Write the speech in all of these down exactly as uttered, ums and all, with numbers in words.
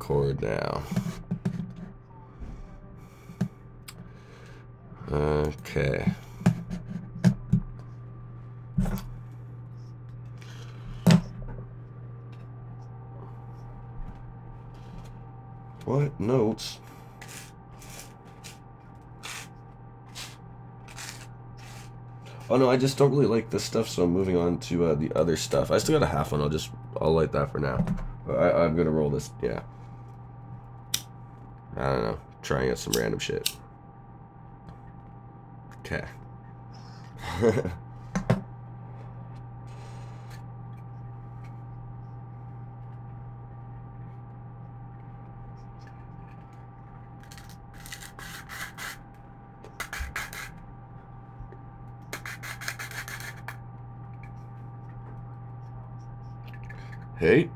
record now. Okay. What notes? Oh no, I just don't really like this stuff, so I'm moving on to uh, the other stuff. I still got a half one. I'll just I'll light that for now. I, I'm gonna roll this. Yeah. I don't know. Trying out some random shit. Okay. Hey.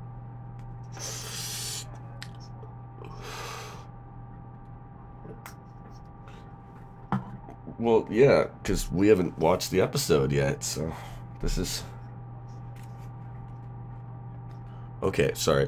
Well, yeah, because we haven't watched the episode yet, so this is... Okay, sorry.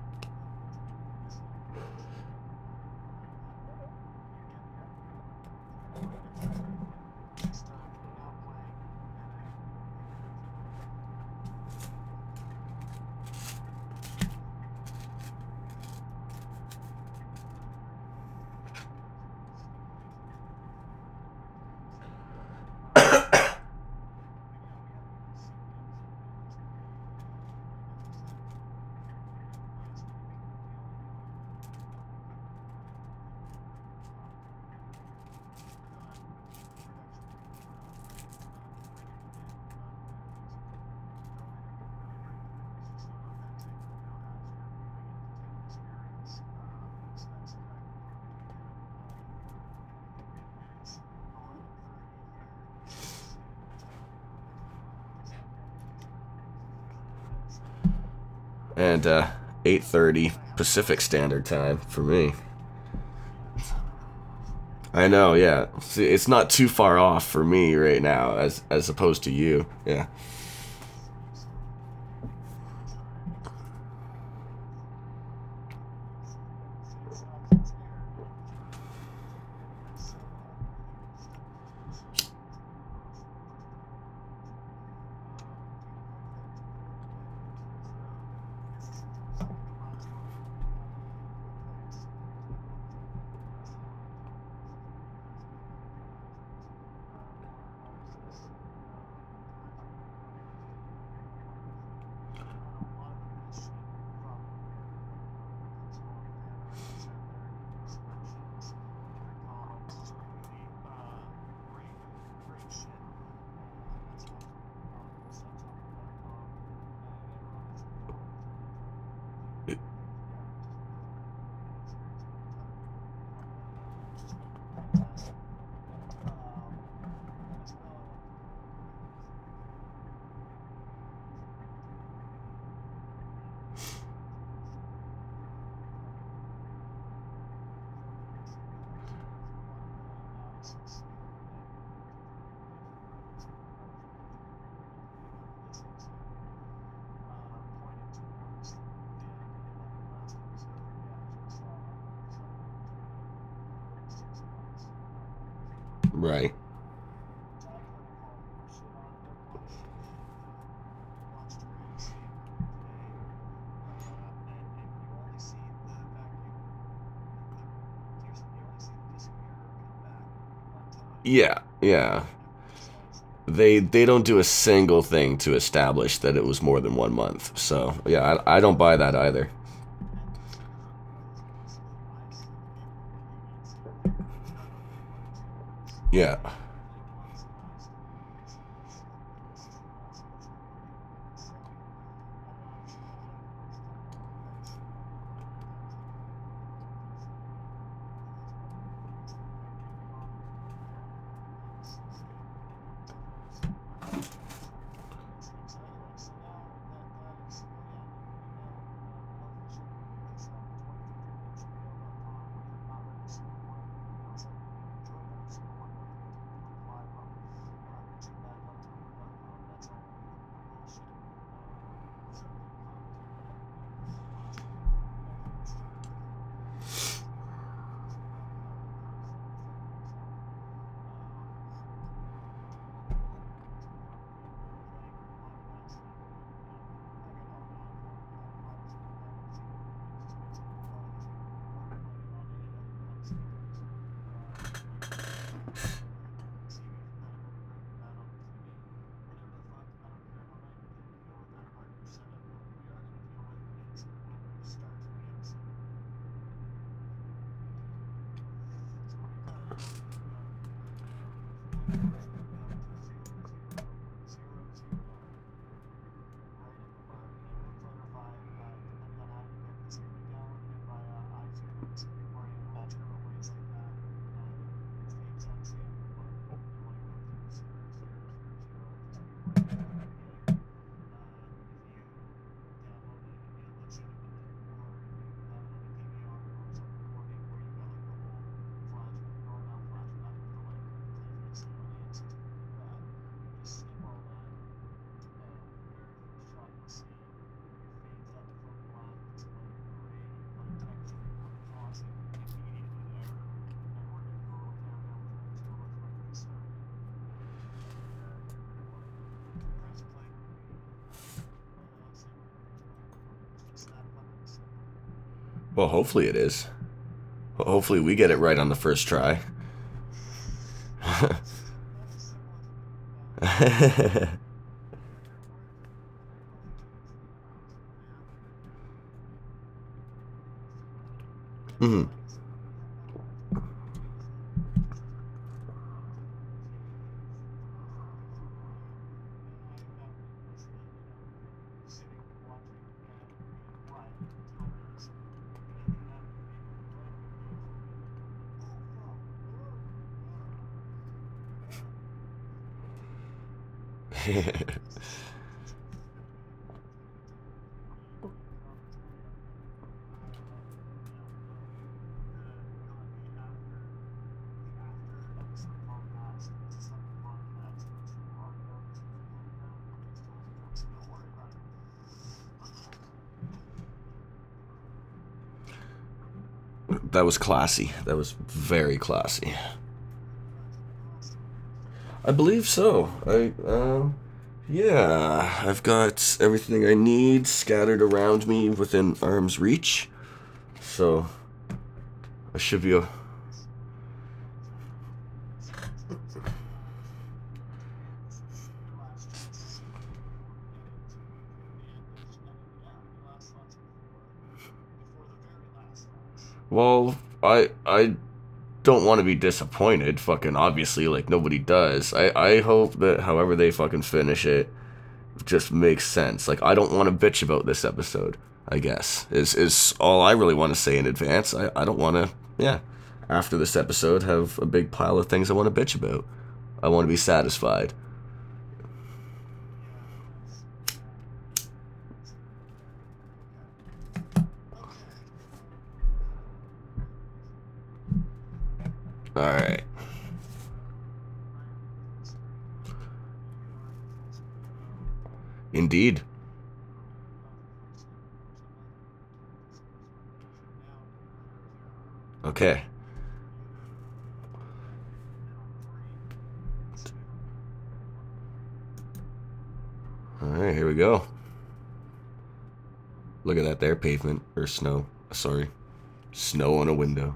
And uh, eight thirty Pacific Standard Time for me. I know, yeah. See, it's not too far off for me right now, as as opposed to you. Yeah. Right. Yeah, yeah. They they don't do a single thing to establish that it was more than one month. So yeah, I, I don't buy that either. Yeah. Well, hopefully it is. Hopefully we get it right on the first try. Mhm. That was classy. That was very classy. I believe so. I um yeah, I've got everything I need scattered around me within arm's reach. So I should be a well, I I don't want to be disappointed, fucking obviously, like nobody does. I I hope that however they fucking finish it just makes sense. Like I don't want to bitch about this episode, I guess. Is is all I really want to say in advance. I I don't want to yeah, after this episode have a big pile of things I want to bitch about. I want to be satisfied. All right. Indeed. Okay. All right, here we go. Look at that there, pavement or snow. Sorry. Snow on a window.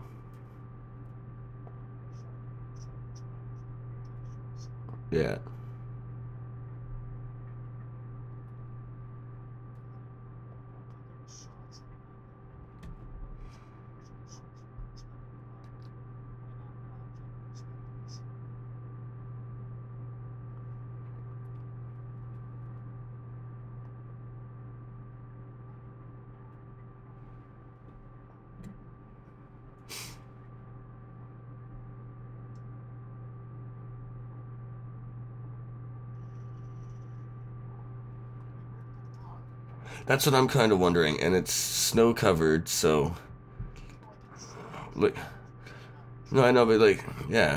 Yeah. That's what I'm kind of wondering, and it's snow covered, so like, no, I know, but like, yeah.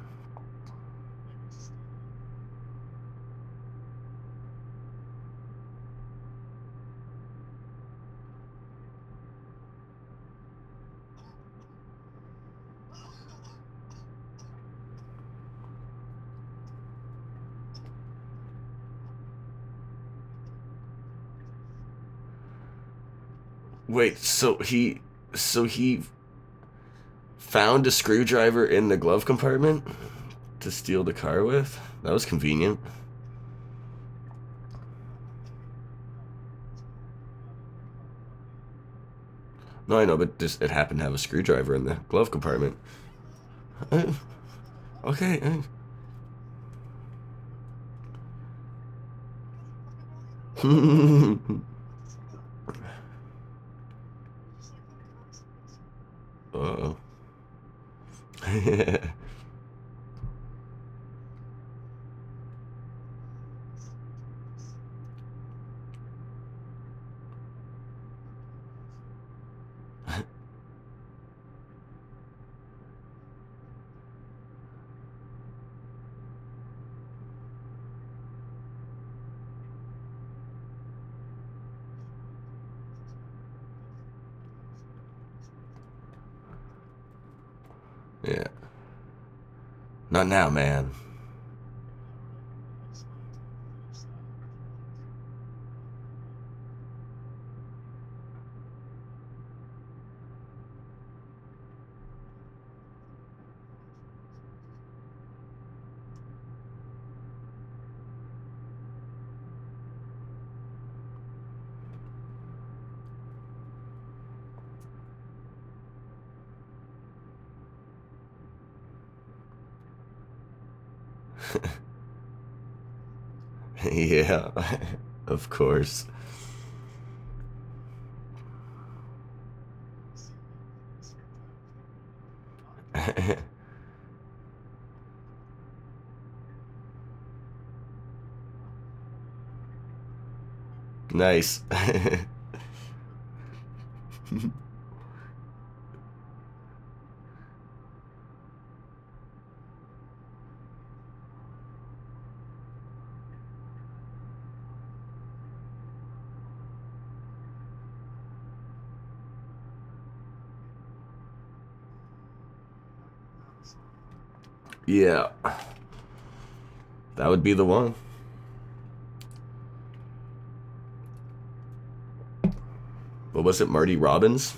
Wait, so he, so he found a screwdriver in the glove compartment to steal the car with? That was convenient. No, I know, but just it happened to have a screwdriver in the glove compartment. Uh, okay. Uh. Uh-oh. Yeah. Not now, man. Yeah, of course. Nice. Yeah. That would be the one. What was it, Marty Robbins?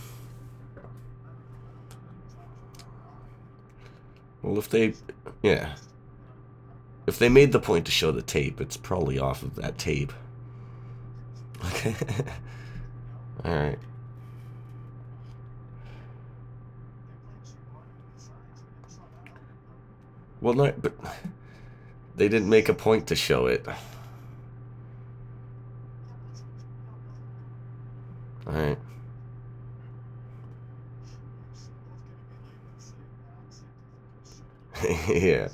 Well, if they, yeah, if they made the point to show the tape, it's probably off of that tape. Okay. All right. Well, no, but they didn't make a point to show it. All right. Yeah.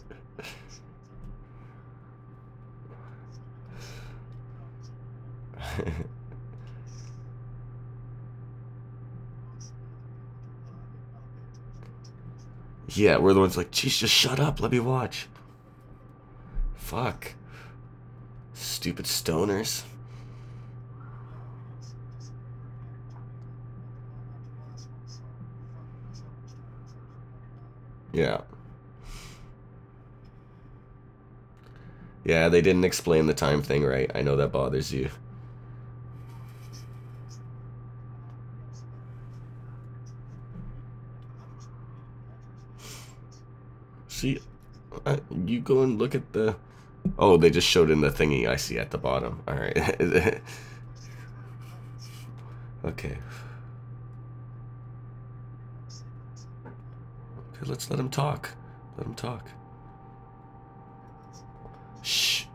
Yeah, we're the ones like, geez, just shut up, let me watch. Fuck. Stupid stoners. Yeah. Yeah, they didn't explain the time thing right. I know that bothers you. See, uh, you go and look at the... Oh, they just showed in the thingy I see at the bottom. All right. Okay. Okay, let's let him talk. Let him talk. Shh.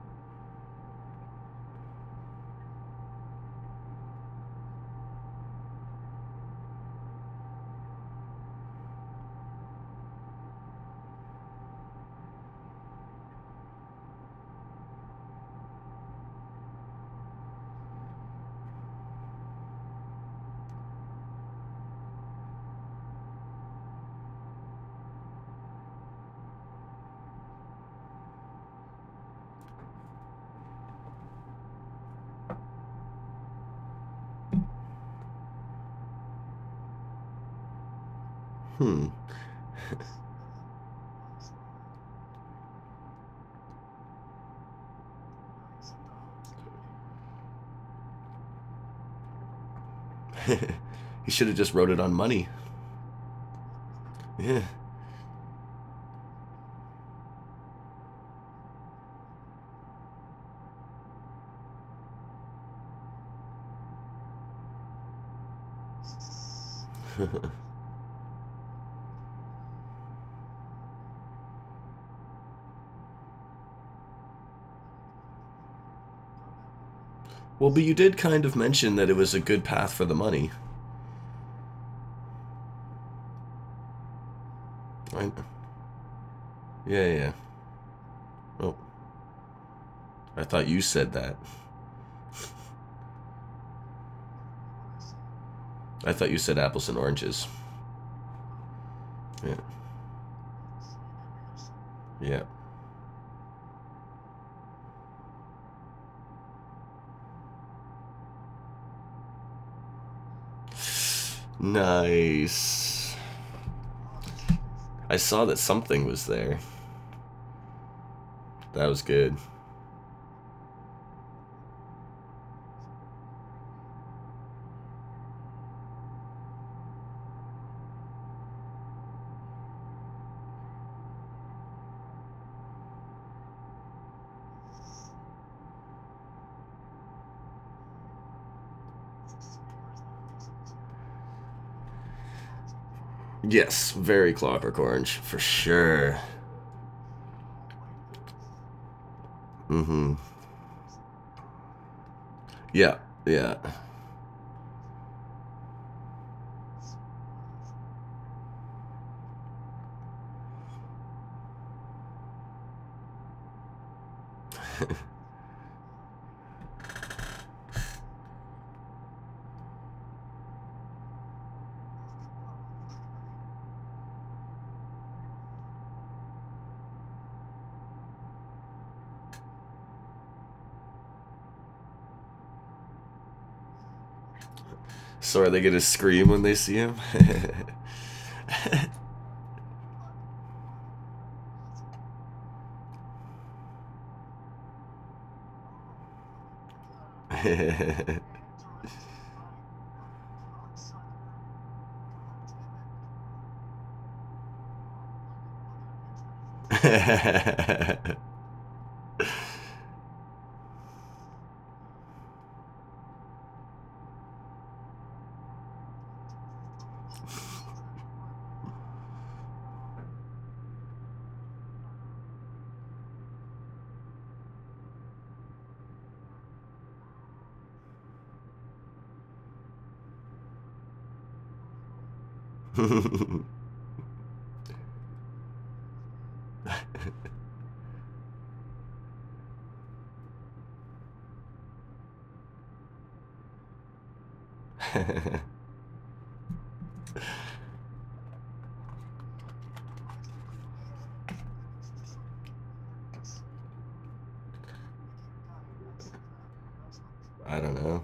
Hmm. He should have just wrote it on money. Yeah. Well, but you did kind of mention that it was a good path for the money. I, yeah, yeah. Oh, I thought you said that. I thought you said apples and oranges. Yeah. Yeah. Nice. I saw that something was there. That was good. Yes, very Clockwork Orange, for sure. Mm-hmm. Yeah, yeah. So are they gonna scream when they see him? I don't know.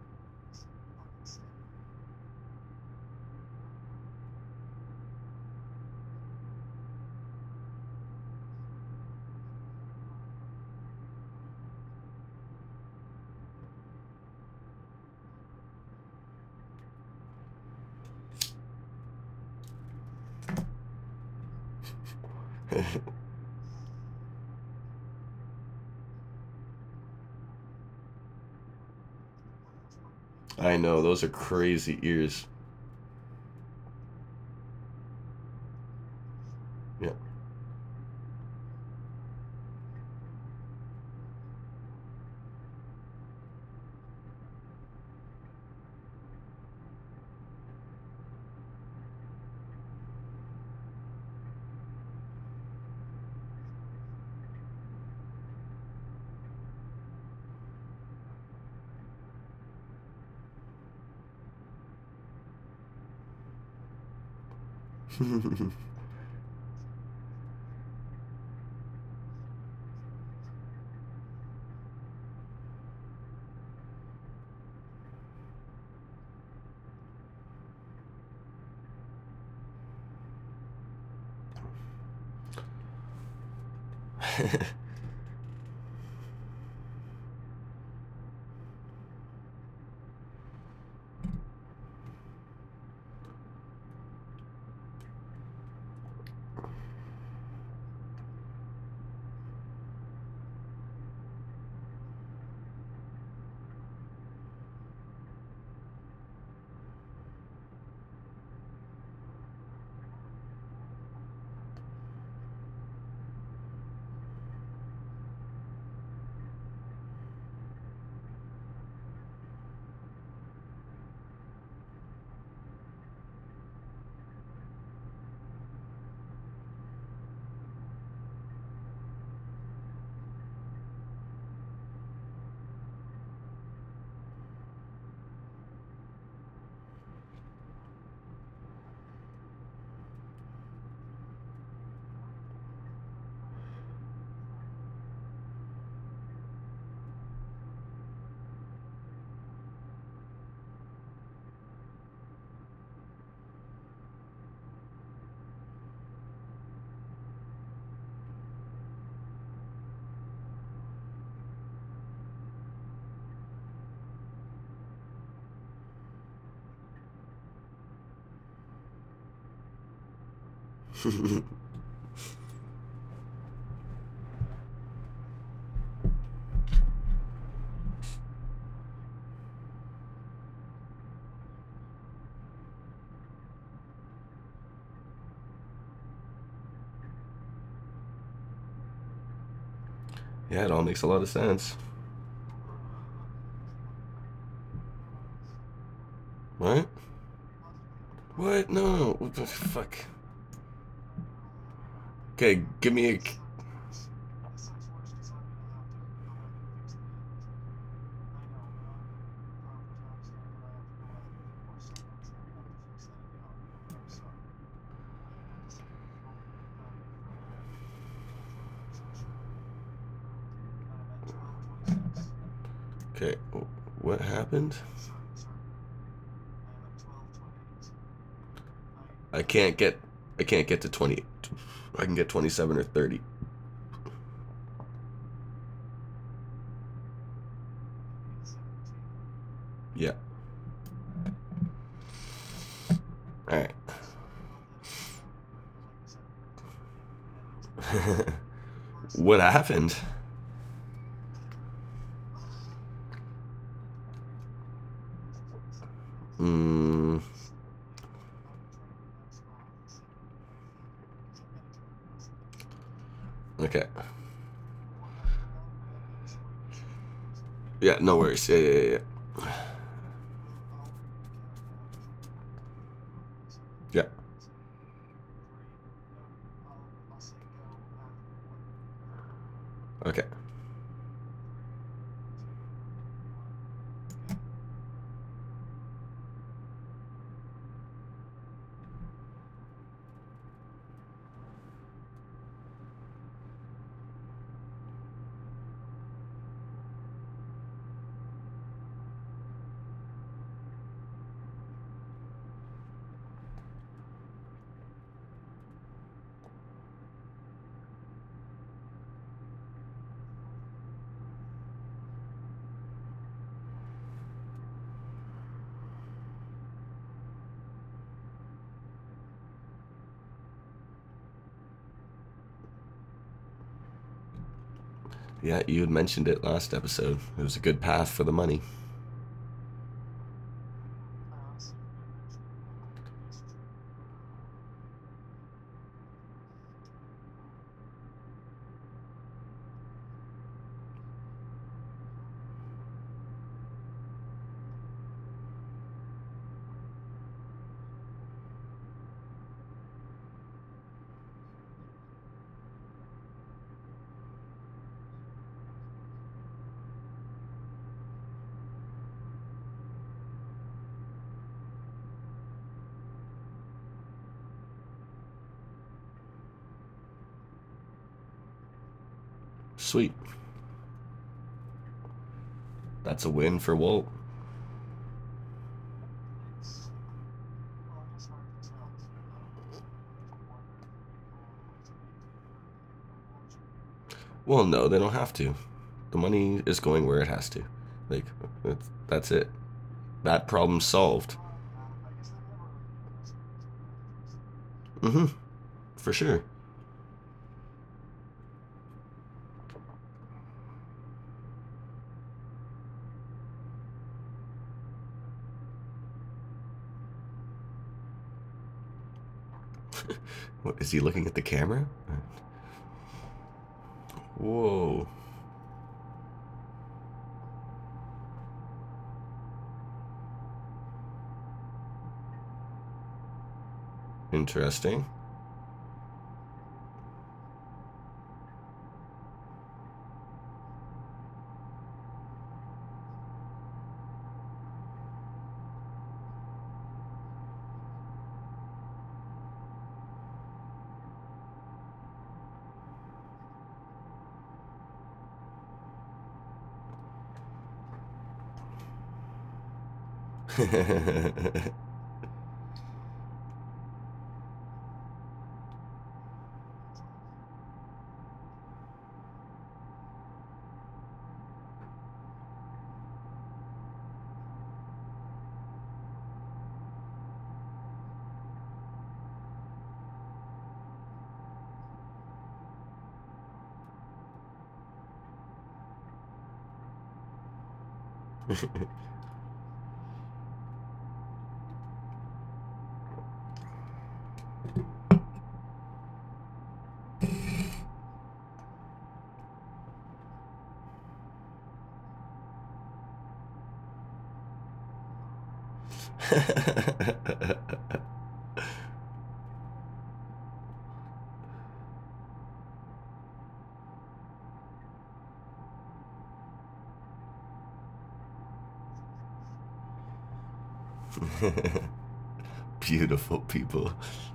I know, those are crazy ears. Yeah. Yeah, it all makes a lot of sense. What? What? No. What the fuck? Okay, give me a. Okay, what happened? I can't get. I can't get to twenty. I can get twenty-seven or thirty. Yeah. All right. What happened? Hmm. Okay. Yeah, no worries. Yeah, yeah, yeah. Yeah. Okay. Yeah, you had mentioned it last episode. It was a good path for the money. Sweet. That's a win for Walt. Well, no, they don't have to. The money is going where it has to. Like, that's, that's it. That problem's solved. Mm-hmm. For sure. What, is he looking at the camera? Whoa. Interesting. Beautiful people.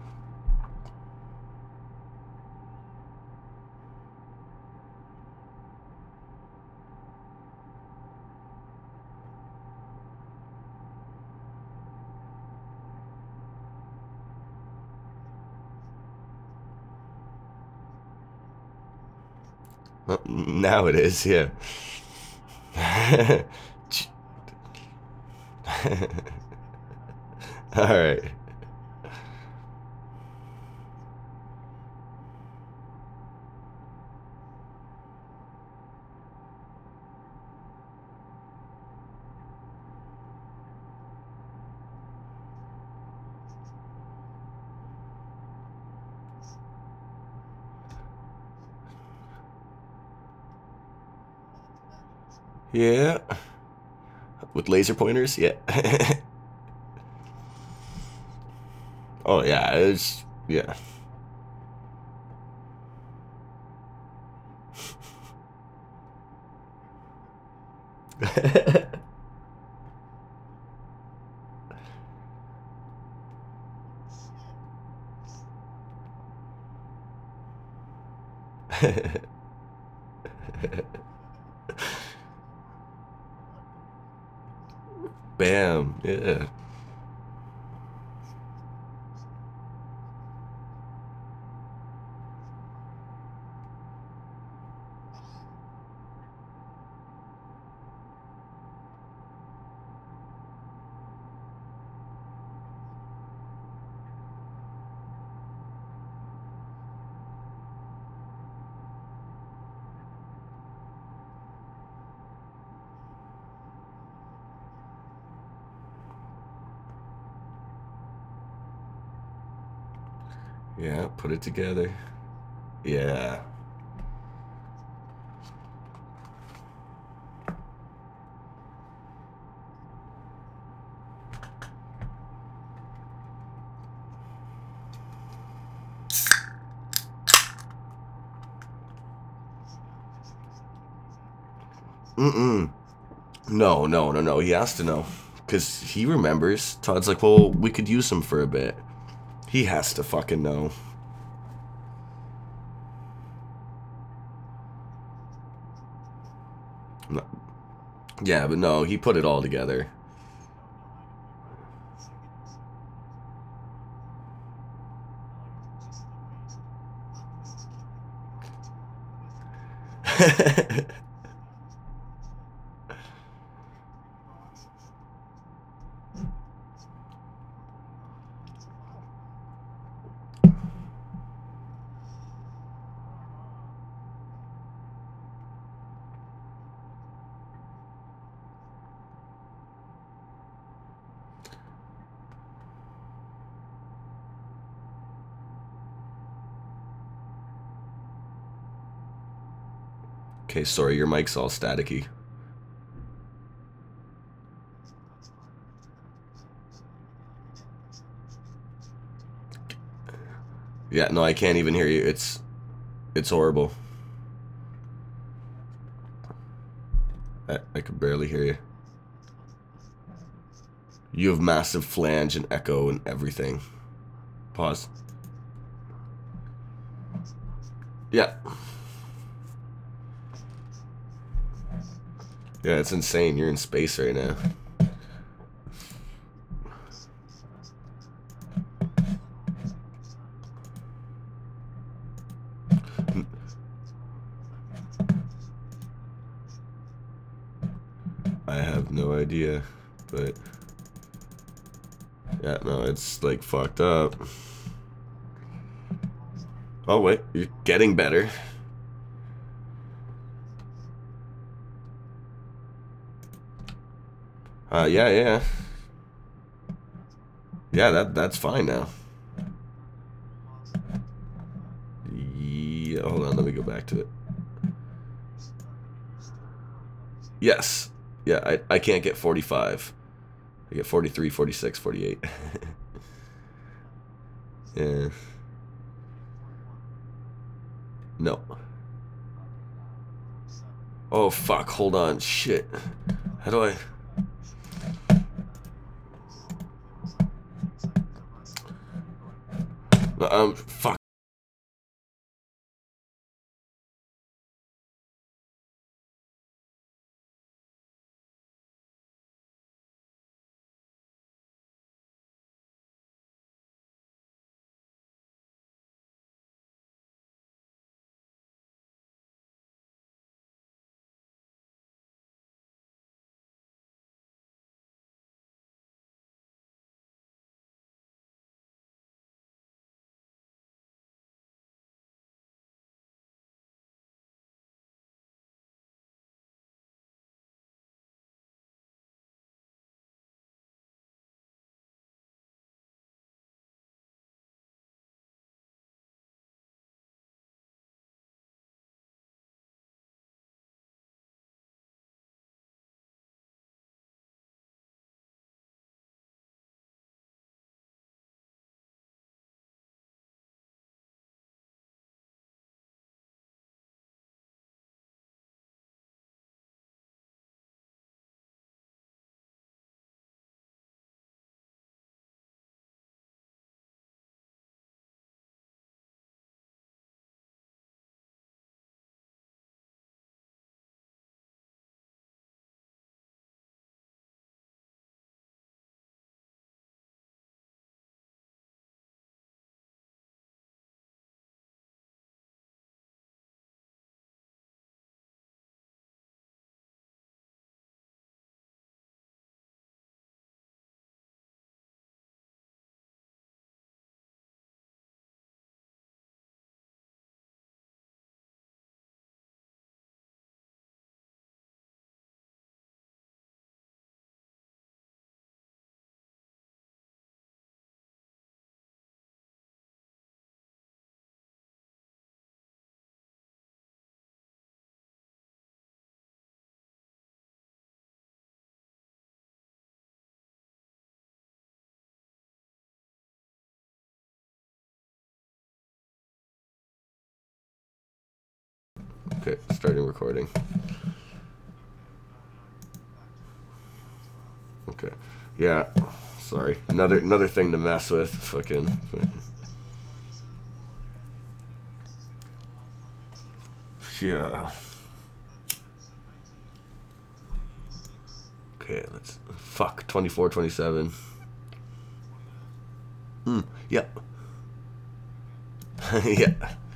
Well, now it is, yeah. All right. Yeah. With laser pointers? Yeah. Oh, yeah. It's, yeah. Bam. Yeah. Yeah, put it together. Yeah. Mm-mm. No, no, no, no. He has to know. Because he remembers. Todd's like, well, we could use him for a bit. He has to fucking know. No. Yeah, but no, he put it all together. Okay, sorry, your mic's all staticky. Yeah, no, I can't even hear you. It's it's horrible. I, I could barely hear you. You have massive flange and echo and everything. Pause. Yeah. Yeah, it's insane. You're in space right now. I have no idea, but yeah, no, it's like fucked up. Oh wait, you're getting better. Uh, yeah, yeah, yeah. That that's fine now. Yeah, hold on, let me go back to it. Yes, yeah, I I can't get forty-five. I get forty-three, forty-six, forty-eight. Yeah. No. Oh, fuck. Hold on. Shit. How do I... Um, fuck. Okay, starting recording. Okay. Yeah. Sorry. Another another thing to mess with. Fucking. Yeah. Okay, let's... Fuck. twenty-four, twenty-seven. Hmm. Yep. Yeah.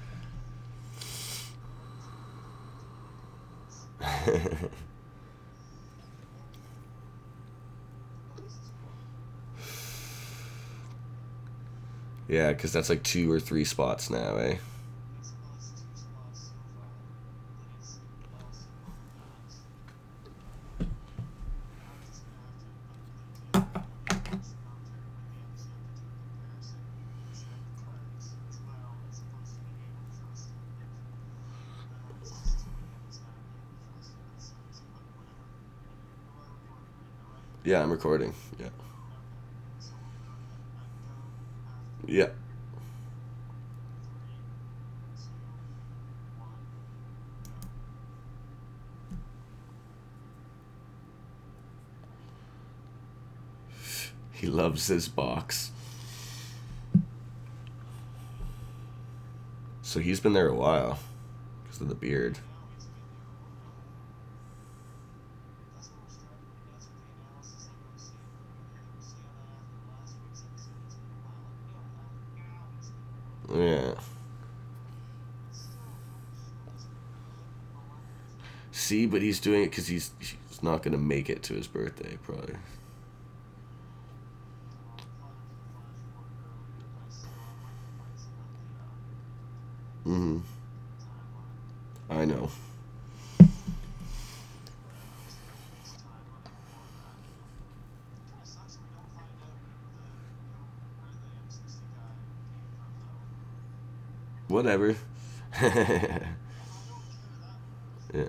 Yeah, because that's like two or three spots now, eh? Yeah, I'm recording. Yeah. Yeah. He loves his box. So he's been there a while because of the beard. Yeah. See, but he's doing it because he's he's not gonna make it to his birthday, probably. Mm-hmm. I know. Whatever. Yeah.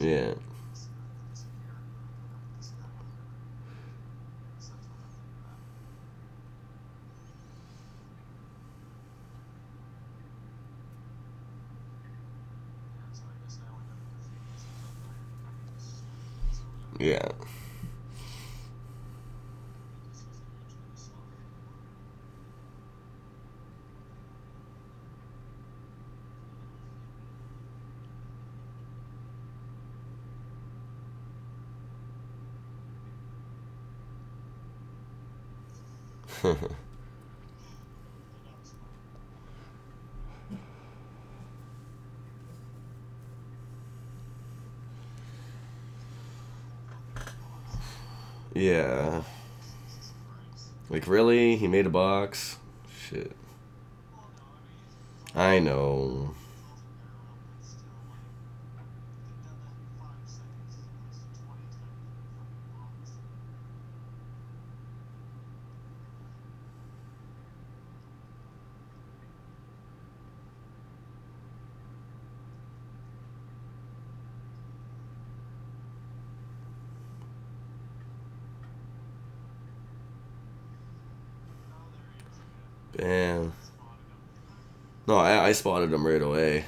Yeah. Yeah. Yeah. Like, really? He made a box? Shit. I know. Damn. No, I, I spotted him right away.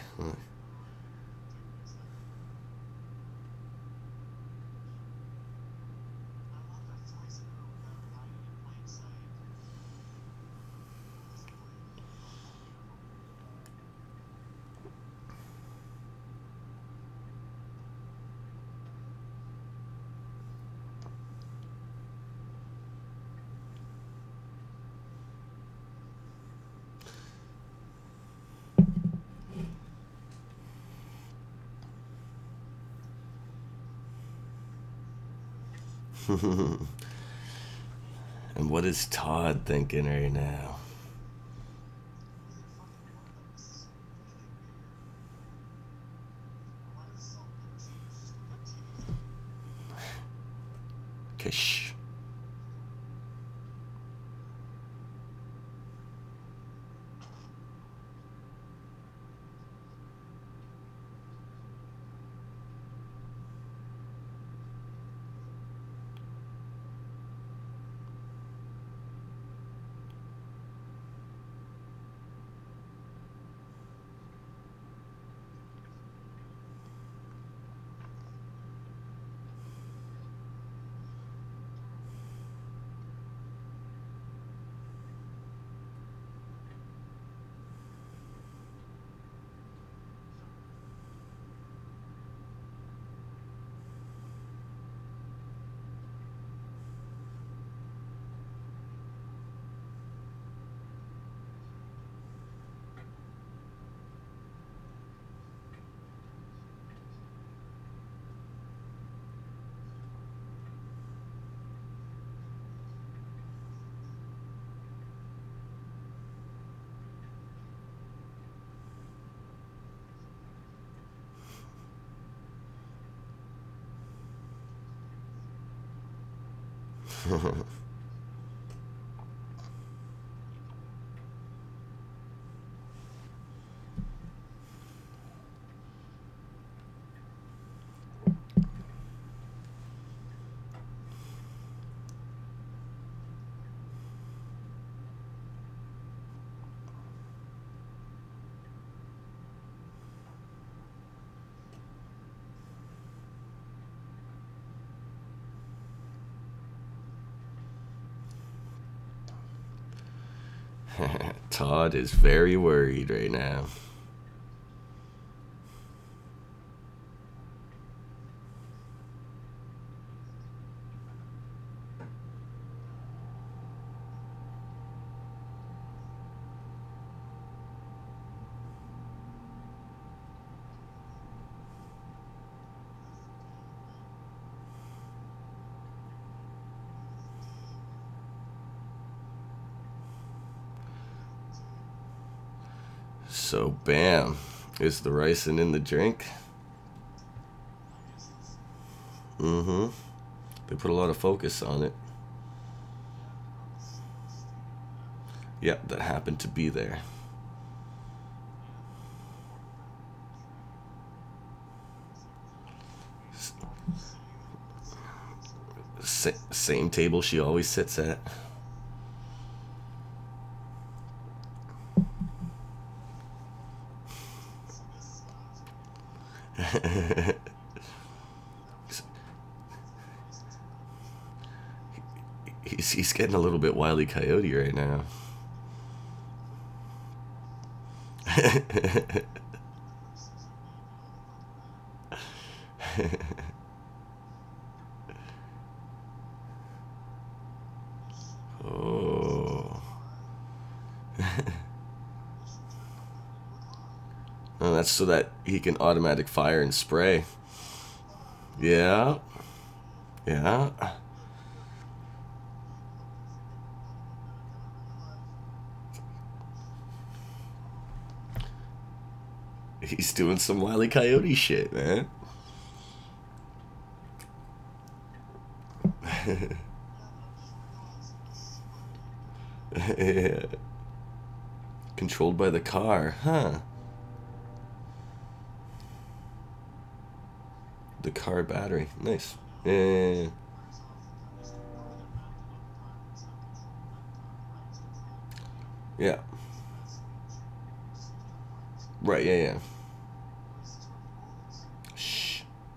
And what is Todd thinking right now? Kish. Todd is very worried right now. So, bam. Is the ricin in the drink? Mm hmm. They put a lot of focus on it. Yep, that happened to be there. Sa- same table she always sits at. he's, he's getting a little bit Wile E. Coyote right now. Oh. Oh, that's so that he can automatic fire and spray. Yeah. Yeah. He's doing some Wile E. Coyote shit, man. Yeah. Controlled by the car, huh? The car battery. Nice. Yeah. Yeah. Right, yeah, yeah. Shh.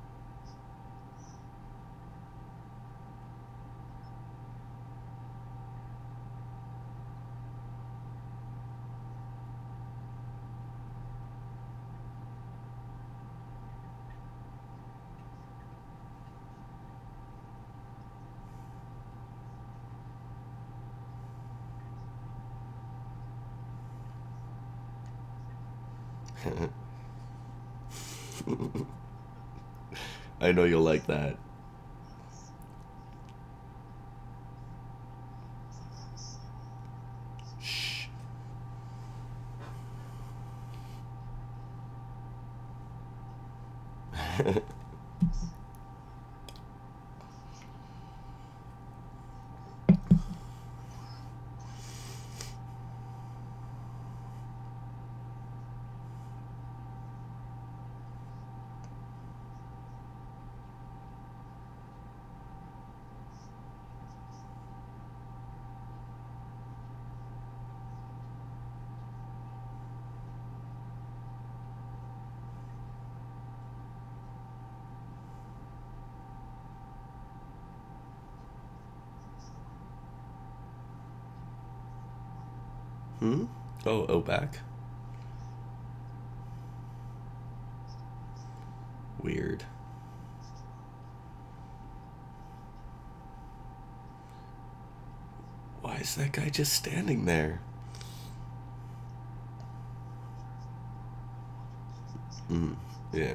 I know you'll like that. Shh. Hmm? Oh, oh, back? Weird. Why is that guy just standing there? Mm, yeah.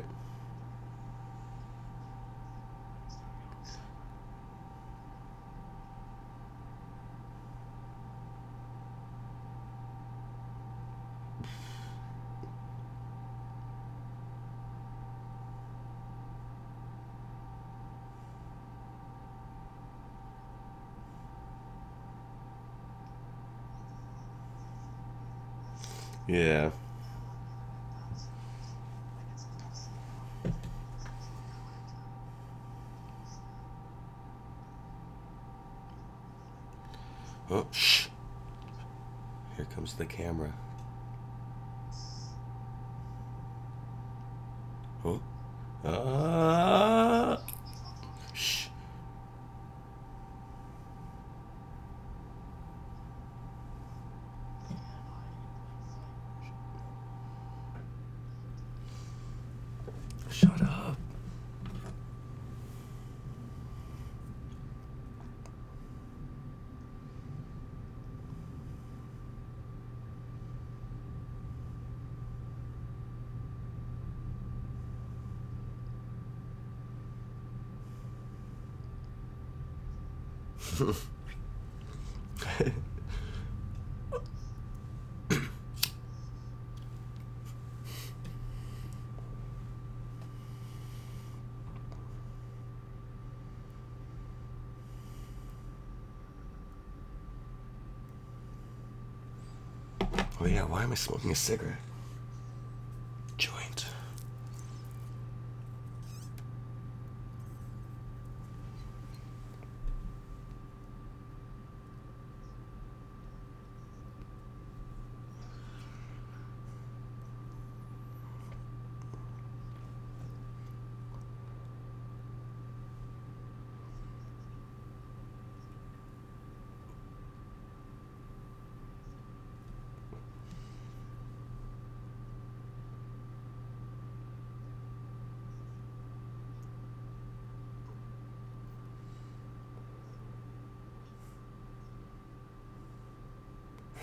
Yeah. Oh, shh. Here comes the camera. Oh. Ah. Shh. Shut up. Oh yeah, why am I smoking a cigarette? Joint.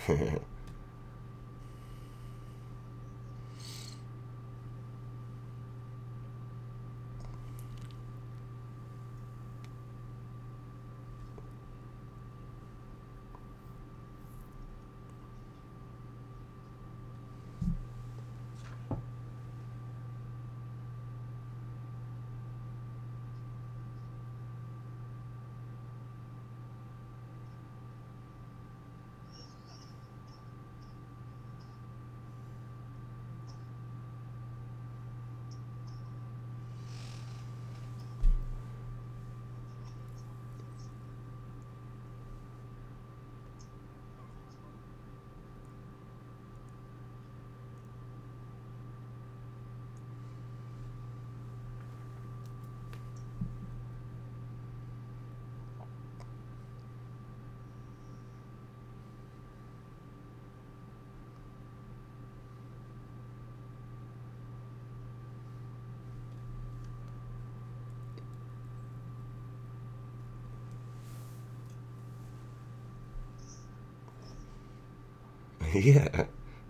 Yeah.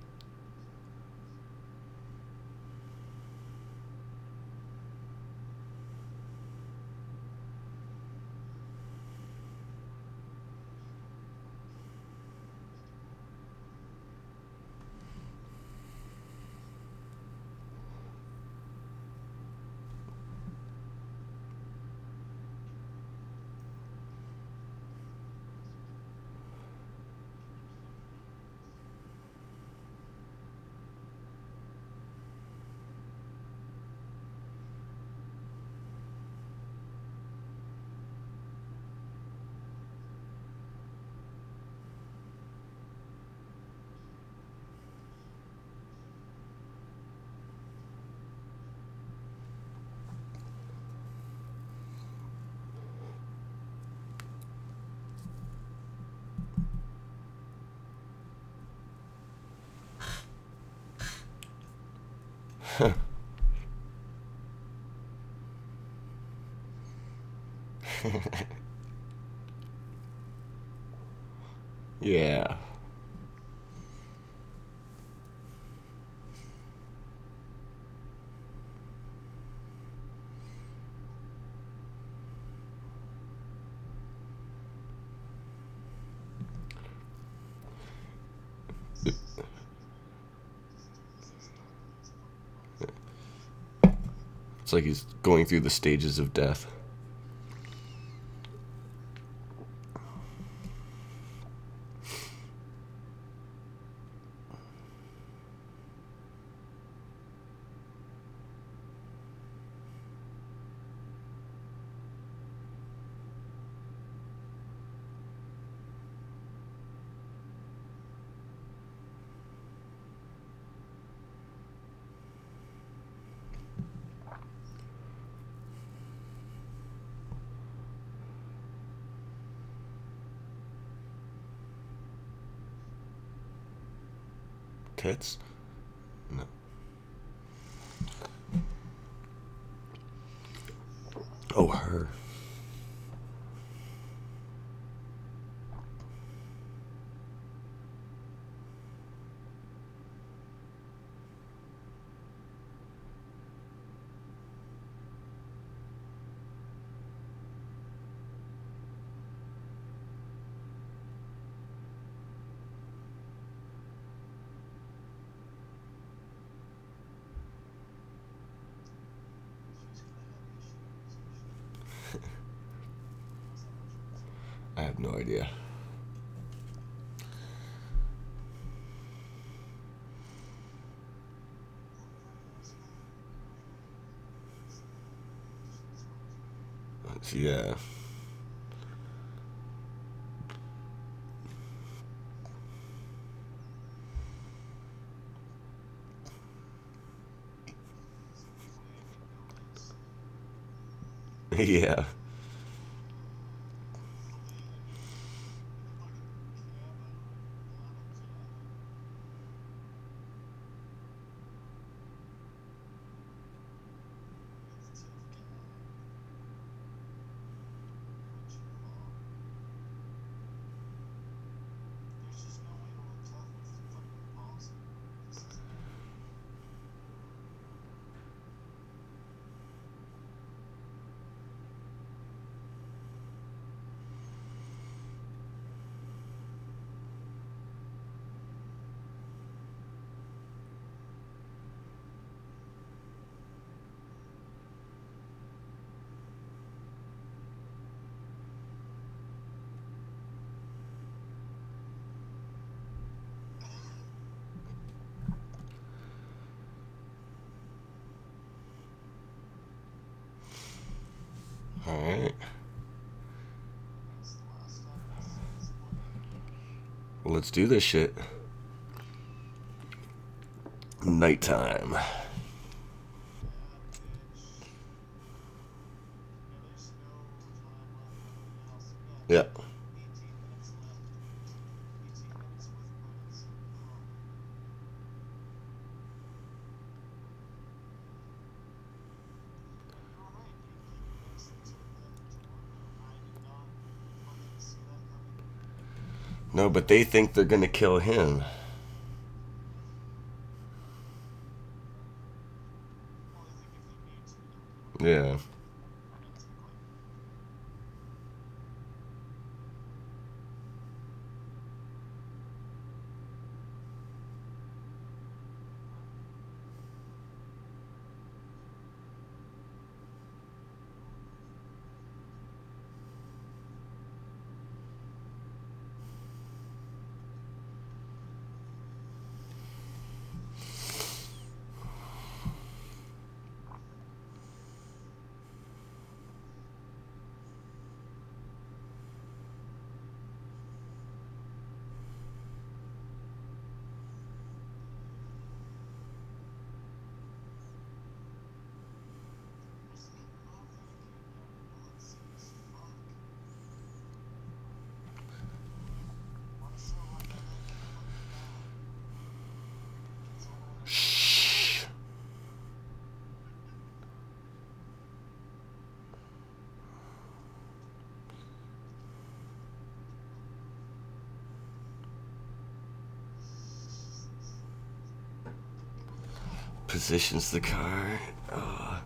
Yeah. It's like he's going through the stages of death. Tits? No. Oh, her. I have no idea. Yeah. Yeah. Alright. Let's do this shit. Nighttime. Yeah. No, but they think they're gonna kill him. Yeah. Shh. Positions the car. Oh.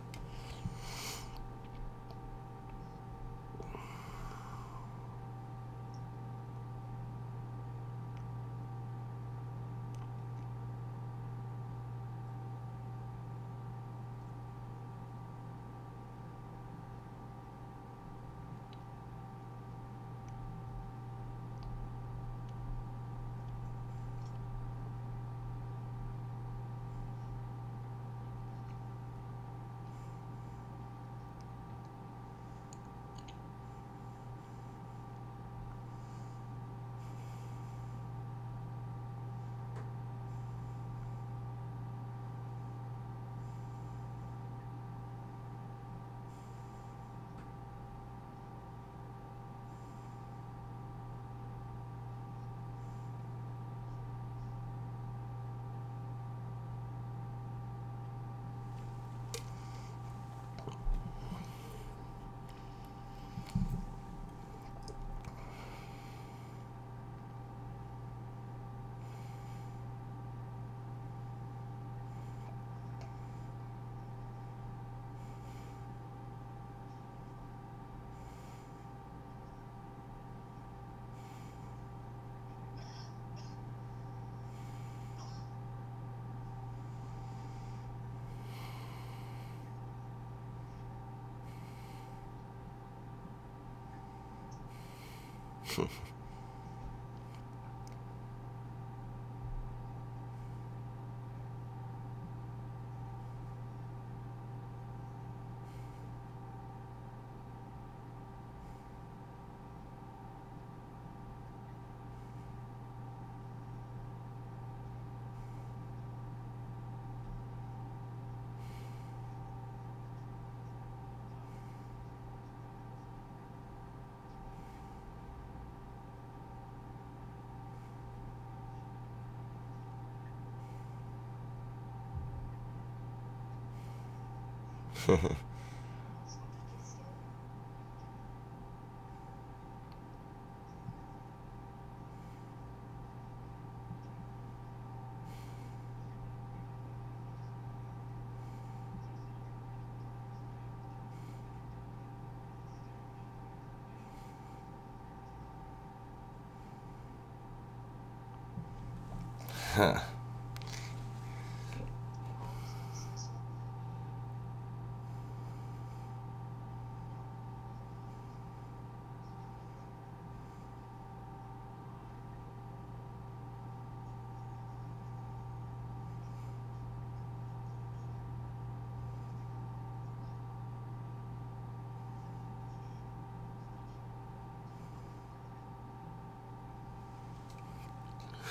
Huh.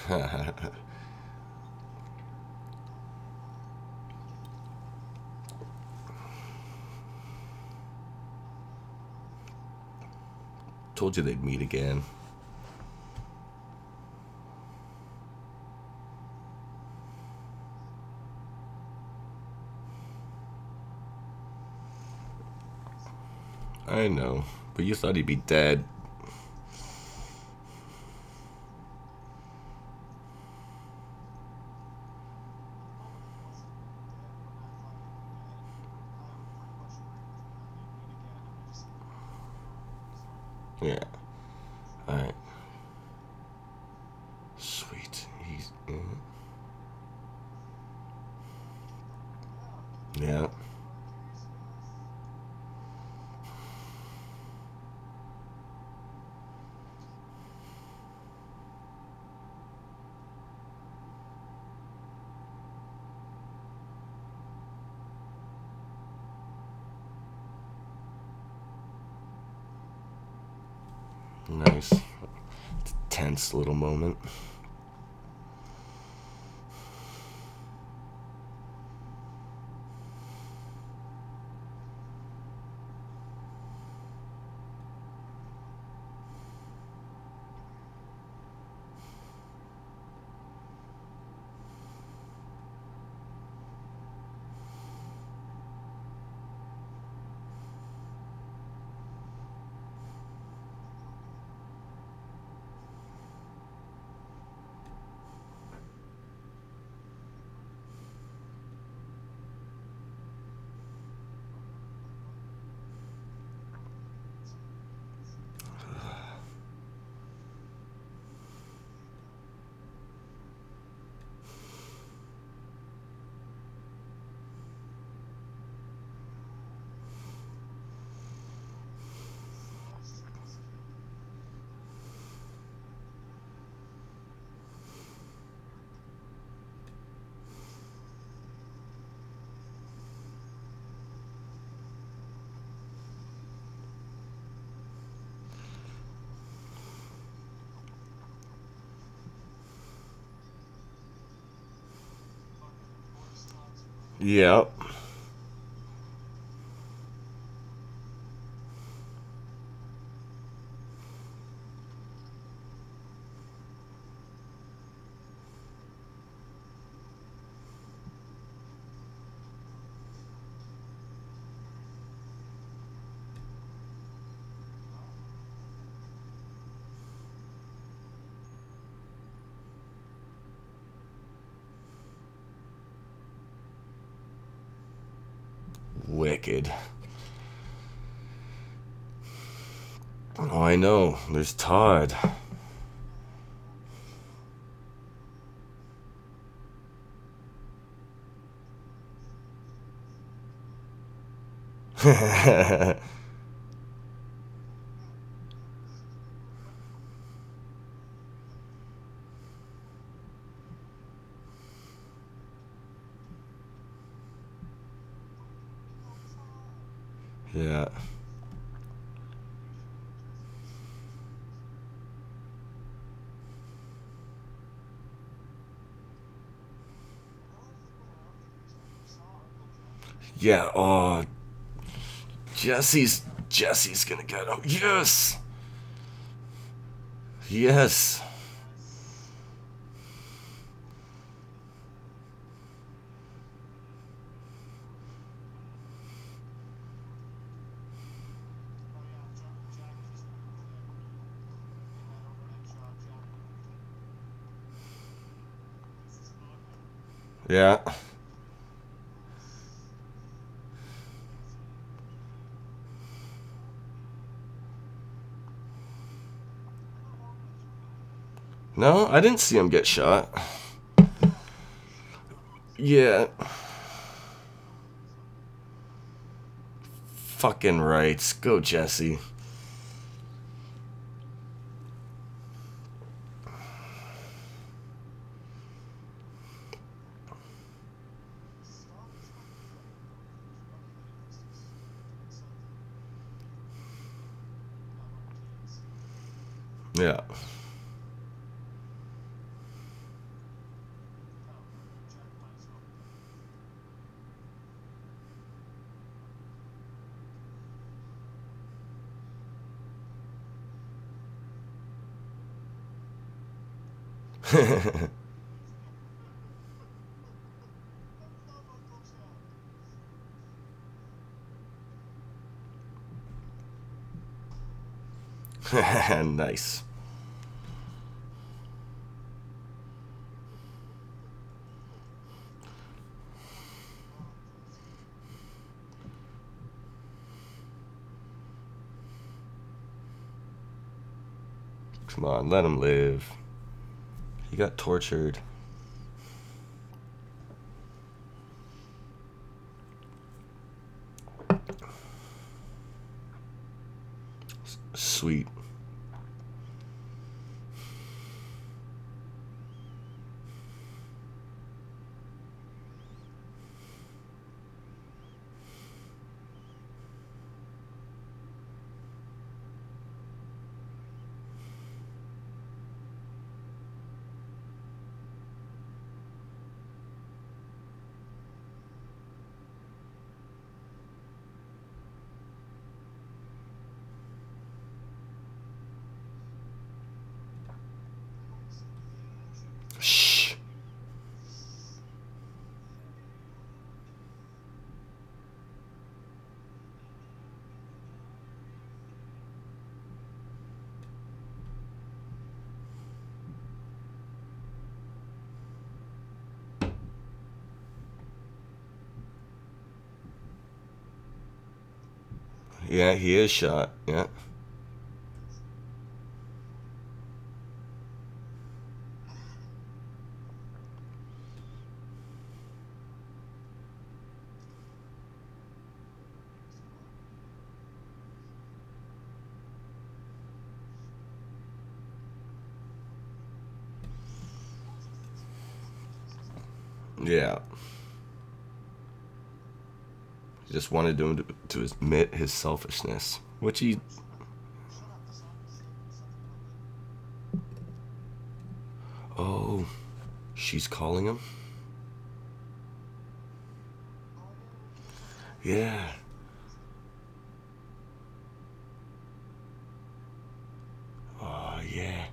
Told you they'd meet again. I know, but you thought he'd be dead. Yeah. Alright. Sweet. He's. Mm. Yeah. Nice. It's a tense little moment. Yep. Wicked. Oh, I know. There's Todd. Yeah. Yeah. Oh, Jesse's Jesse's gonna get him. Yes. Yes. Yeah. No, I didn't see him get shot. Yeah. Fucking rights. Go, Jesse. Yeah. Nice. Come on, let him live. He got tortured. Sweet. Shh. Yeah, he is shot. Yeah. Yeah. He just wanted him to, to admit his selfishness, which he. Oh, she's calling him? Yeah. Oh, yeah.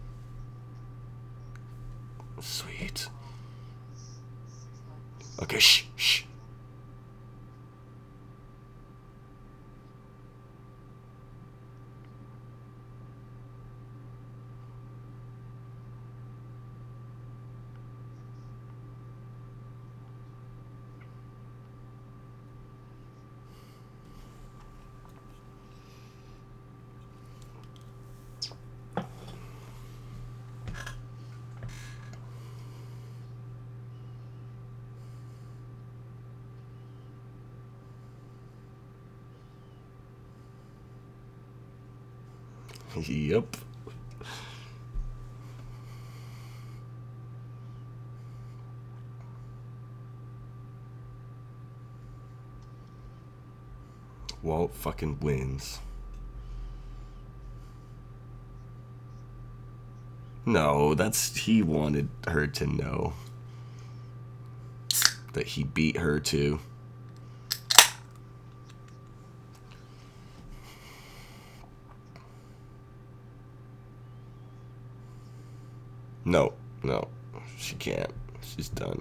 Sweet. Okay, shh, shh. Yep. Walt fucking wins. No, that's. He wanted her to know that he beat her too. No, no. She can't. She's done.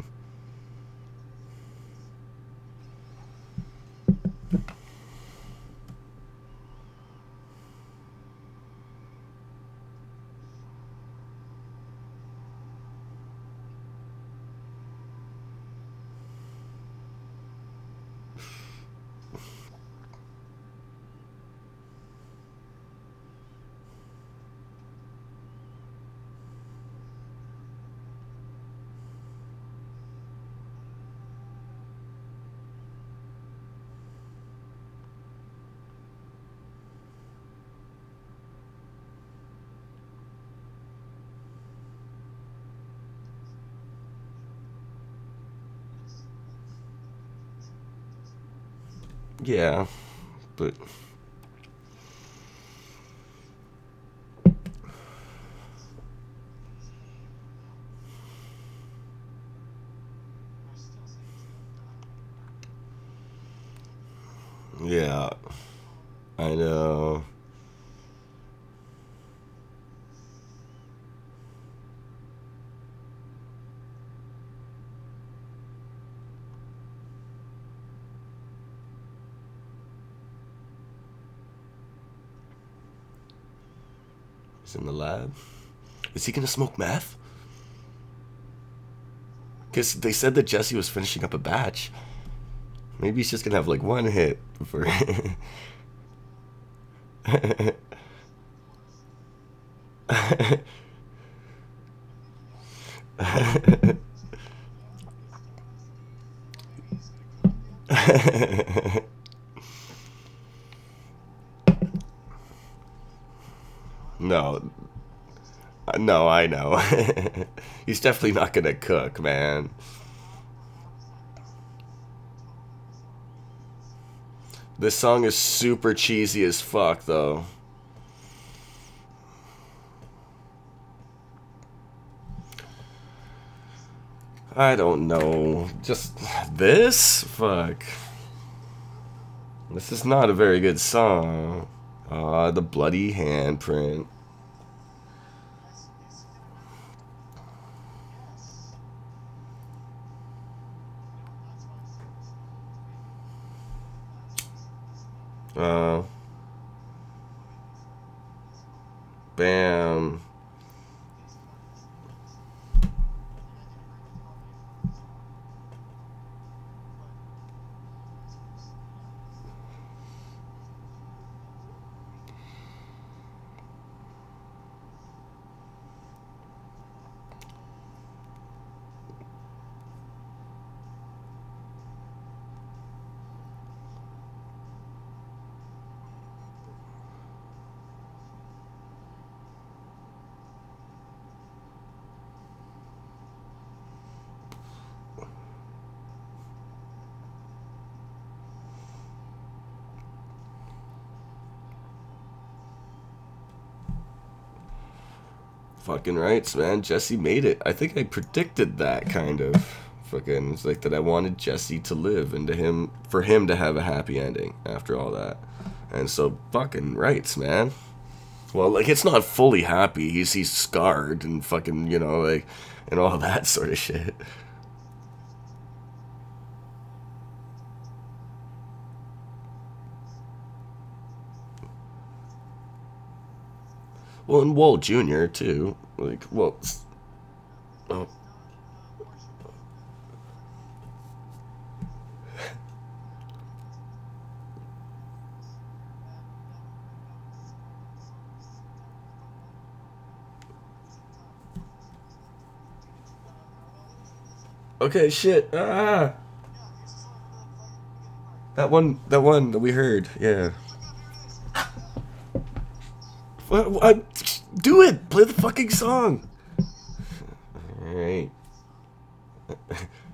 Yeah, but. Yeah, I know. He's in the lab. Is he gonna smoke meth? Because they said that Jesse was finishing up a batch. Maybe he's just gonna have like one hit for. No, no, I know. He's definitely not gonna cook, man. This song is super cheesy as fuck, though. I don't know. Just this? Fuck. This is not a very good song. Ah, uh, the bloody handprint. Uh, bam. Fucking rights, man. Jesse made it. I think I predicted that, kind of. Fucking, it's like that I wanted Jesse to live and to him, for him to have a happy ending after all that. And so, fucking rights, man. Well, like, it's not fully happy. He's, he's scarred and fucking, you know, like, and all that sort of shit. Well, and Walt Junior too. Like, well, oh. Okay, shit. Ah, that one, that one that we heard. Yeah. What? What? Do it. Play the fucking song. All right.